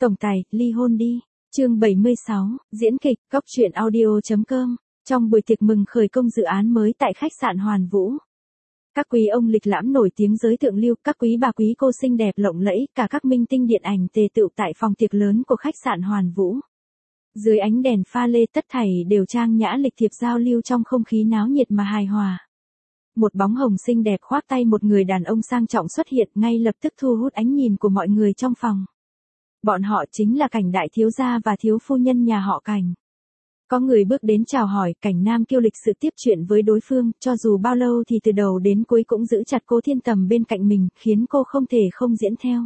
Tổng tài, ly hôn đi. Chương 76, diễn kịch, Cóc truyện audio.com. Trong buổi tiệc mừng khởi công dự án mới tại khách sạn Hoàn Vũ. Các quý ông lịch lãm nổi tiếng giới thượng lưu, các quý bà quý cô xinh đẹp lộng lẫy, cả các minh tinh điện ảnh tề tựu tại phòng tiệc lớn của khách sạn Hoàn Vũ. Dưới ánh đèn pha lê tất thảy đều trang nhã lịch thiệp giao lưu trong không khí náo nhiệt mà hài hòa. Một bóng hồng xinh đẹp khoác tay một người đàn ông sang trọng xuất hiện ngay lập tức thu hút ánh nhìn của mọi người trong phòng. Bọn họ chính là Cảnh đại thiếu gia và thiếu phu nhân nhà họ Cảnh. Có người bước đến chào hỏi, Cảnh Nam Kiêu lịch sự tiếp chuyện với đối phương, cho dù bao lâu thì từ đầu đến cuối cũng giữ chặt Cố Thiên Tầm bên cạnh mình, khiến cô không thể không diễn theo.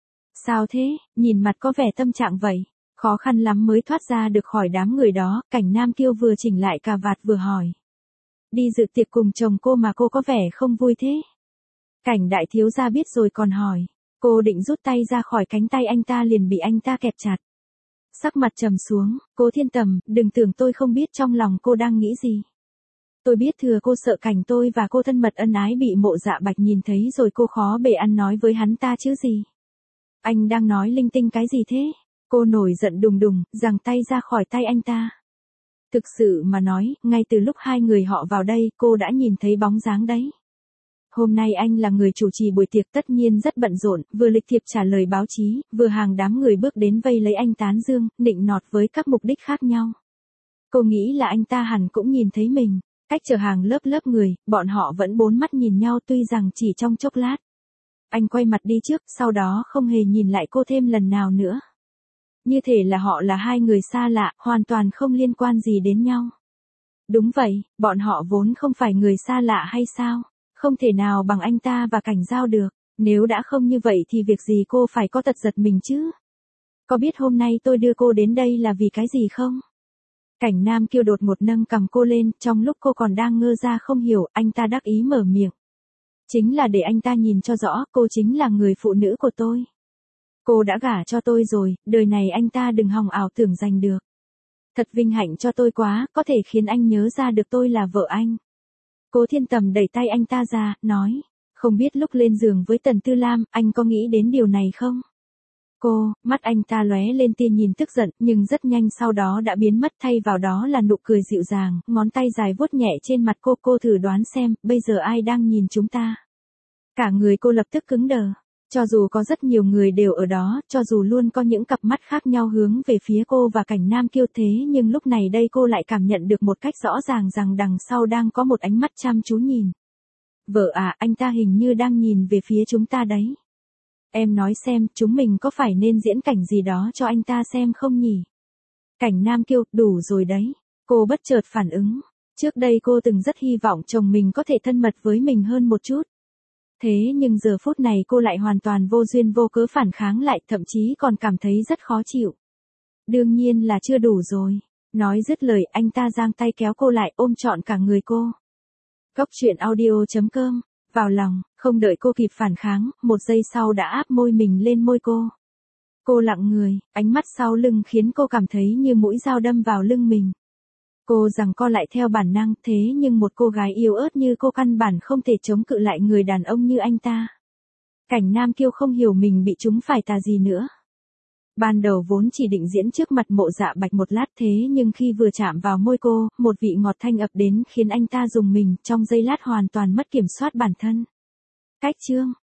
Sao thế, nhìn mặt có vẻ tâm trạng vậy? Khó khăn lắm mới thoát ra được khỏi đám người đó, Cảnh Nam Kiêu vừa chỉnh lại cà vạt vừa hỏi. Đi dự tiệc cùng chồng cô mà cô có vẻ không vui thế. Cảnh đại thiếu gia biết rồi còn hỏi. Cô định rút tay ra khỏi cánh tay anh ta liền bị anh ta kẹp chặt. Sắc mặt trầm xuống, Cố Thiên Tầm, đừng tưởng tôi không biết trong lòng cô đang nghĩ gì. Tôi biết thừa cô sợ Cảnh tôi và cô thân mật ân ái bị Mộ Dạ Bạch nhìn thấy rồi cô khó bề ăn nói với hắn ta chứ gì. Anh đang nói linh tinh cái gì thế? Cô nổi giận đùng đùng, giằng tay ra khỏi tay anh ta. Thực sự mà nói, ngay từ lúc hai người họ vào đây, cô đã nhìn thấy bóng dáng đấy. Hôm nay anh là người chủ trì buổi tiệc tất nhiên rất bận rộn, vừa lịch thiệp trả lời báo chí, vừa hàng đám người bước đến vây lấy anh tán dương, nịnh nọt với các mục đích khác nhau. Cô nghĩ là anh ta hẳn cũng nhìn thấy mình, cách chờ hàng lớp lớp người, bọn họ vẫn bốn mắt nhìn nhau tuy rằng chỉ trong chốc lát. Anh quay mặt đi trước, sau đó không hề nhìn lại cô thêm lần nào nữa. Như thể là họ là hai người xa lạ, hoàn toàn không liên quan gì đến nhau. Đúng vậy, bọn họ vốn không phải người xa lạ hay sao? Không thể nào bằng anh ta và Cảnh Giao được, nếu đã không như vậy thì việc gì cô phải có tật giật mình chứ? Có biết hôm nay tôi đưa cô đến đây là vì cái gì không? Cảnh Nam Kiêu đột ngột nâng cằm cô lên, trong lúc cô còn đang ngơ ra không hiểu, anh ta đắc ý mở miệng. Chính là để anh ta nhìn cho rõ, cô chính là người phụ nữ của tôi. Cô đã gả cho tôi rồi, đời này anh ta đừng hòng ảo tưởng giành được. Thật vinh hạnh cho tôi quá, có thể khiến anh nhớ ra được tôi là vợ anh. Cố Thiên Tầm đẩy tay anh ta ra, nói, không biết lúc lên giường với Tần Tư Lam, anh có nghĩ đến điều này không? Mắt anh ta lóe lên tia nhìn tức giận, nhưng rất nhanh sau đó đã biến mất thay vào đó là nụ cười dịu dàng, ngón tay dài vuốt nhẹ trên mặt cô thử đoán xem, bây giờ ai đang nhìn chúng ta? Cả người cô lập tức cứng đờ. Cho dù có rất nhiều người đều ở đó, cho dù luôn có những cặp mắt khác nhau hướng về phía cô và Cảnh Nam Kiêu thế nhưng lúc này đây cô lại cảm nhận được một cách rõ ràng rằng đằng sau đang có một ánh mắt chăm chú nhìn. Vợ à, anh ta hình như đang nhìn về phía chúng ta đấy. Em nói xem, chúng mình có phải nên diễn cảnh gì đó cho anh ta xem không nhỉ? Cảnh Nam Kiêu, đủ rồi đấy. Cô bất chợt phản ứng. Trước đây cô từng rất hy vọng chồng mình có thể thân mật với mình hơn một chút. Thế nhưng giờ phút này cô lại hoàn toàn vô duyên vô cớ phản kháng lại, thậm chí còn cảm thấy rất khó chịu. Đương nhiên là chưa đủ rồi. Nói dứt lời, anh ta giang tay kéo cô lại ôm trọn cả người cô. Cóc truyện audio.com. Vào lòng, không đợi cô kịp phản kháng, một giây sau đã áp môi mình lên môi cô. Cô lặng người, ánh mắt sau lưng khiến cô cảm thấy như mũi dao đâm vào lưng mình. Cô giằng co lại theo bản năng, thế nhưng một cô gái yếu ớt như cô căn bản không thể chống cự lại người đàn ông như anh ta. Cảnh Nam Kiêu không hiểu mình bị trúng phải tà gì nữa. Ban đầu vốn chỉ định diễn trước mặt Mộ Dạ Bạch một lát thế nhưng khi vừa chạm vào môi cô, một vị ngọt thanh ập đến khiến anh ta rùng mình, trong giây lát hoàn toàn mất kiểm soát bản thân. Cách chương